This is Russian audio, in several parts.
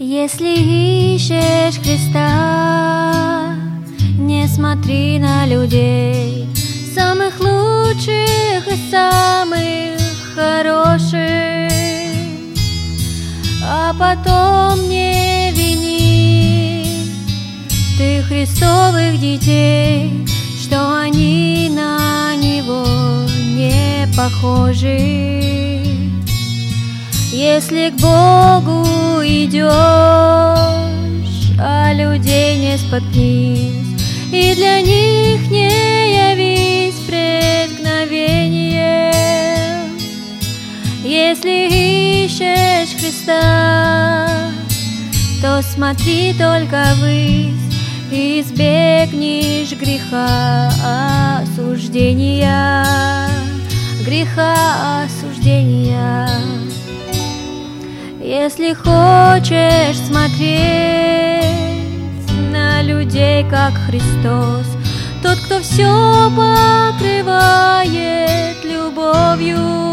Если ищешь Христа, не смотри на людей, самых лучших и самых хороших, а потом не вини ты Христовых детей, что они на Него не похожи. Если к Богу идешь, а людей не споткнись, и для них не явись преткновением. Если ищешь Христа, то смотри только ввысь, и избегнешь греха осуждения, греха осуждения. Если хочешь смотреть на людей, как Христос, тот, кто все покрывает любовью,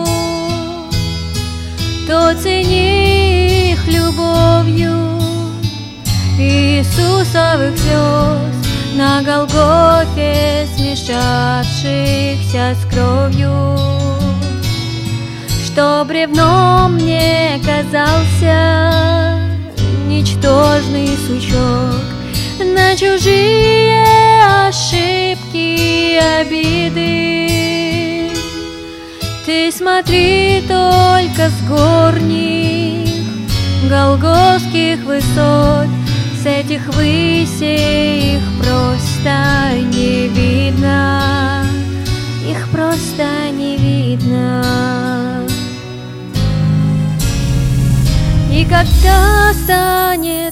то цени их любовью Иисусовых слез на Голгофе, смешавшихся с кровью. Что бревном мне казался ничтожный сучок, на чужие ошибки и обиды ты смотри только с горних голгофских высот, с этих высей их просто не видно, их просто не видно. И когда станет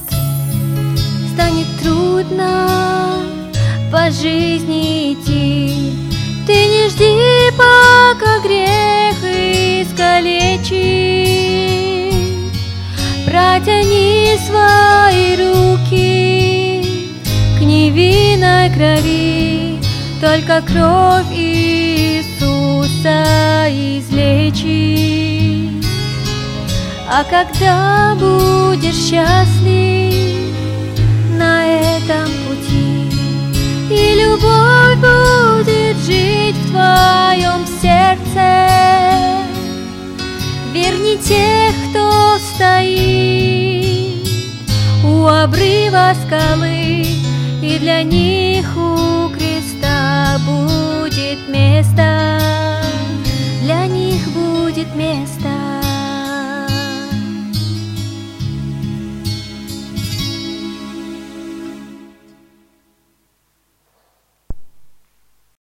трудно по жизни идти, ты не жди, пока грех искалечит. Протяни свои руки к невинной крови, только кровь Иисуса излечит. А когда будешь счастлив на этом пути, и любовь будет жить в твоем сердце, верни тех, кто стоит у обрыва скалы, и для них